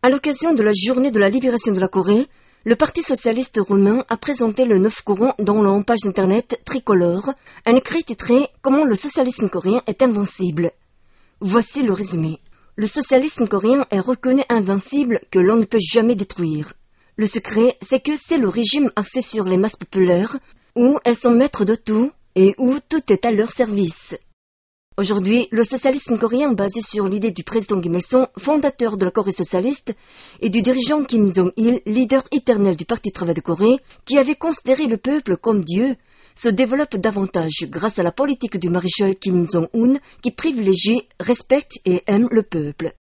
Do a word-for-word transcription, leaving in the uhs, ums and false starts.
À l'occasion de la journée de la libération de la Corée, le Parti socialiste roumain a présenté le neuf courant dans leur page internet tricolore, un écrit titré « Comment le socialisme coréen est invincible ». Voici le résumé. Le socialisme coréen est reconnu invincible que l'on ne peut jamais détruire. Le secret, c'est que c'est le régime axé sur les masses populaires, où elles sont maîtres de tout et où tout est à leur service. Aujourd'hui, le socialisme coréen basé sur l'idée du président Kim Il-sung, fondateur de la Corée socialiste, et du dirigeant Kim Jong-il, leader éternel du Parti travail de Corée, qui avait considéré le peuple comme Dieu, se développe davantage grâce à la politique du maréchal Kim Jong-un qui privilégie, respecte et aime le peuple.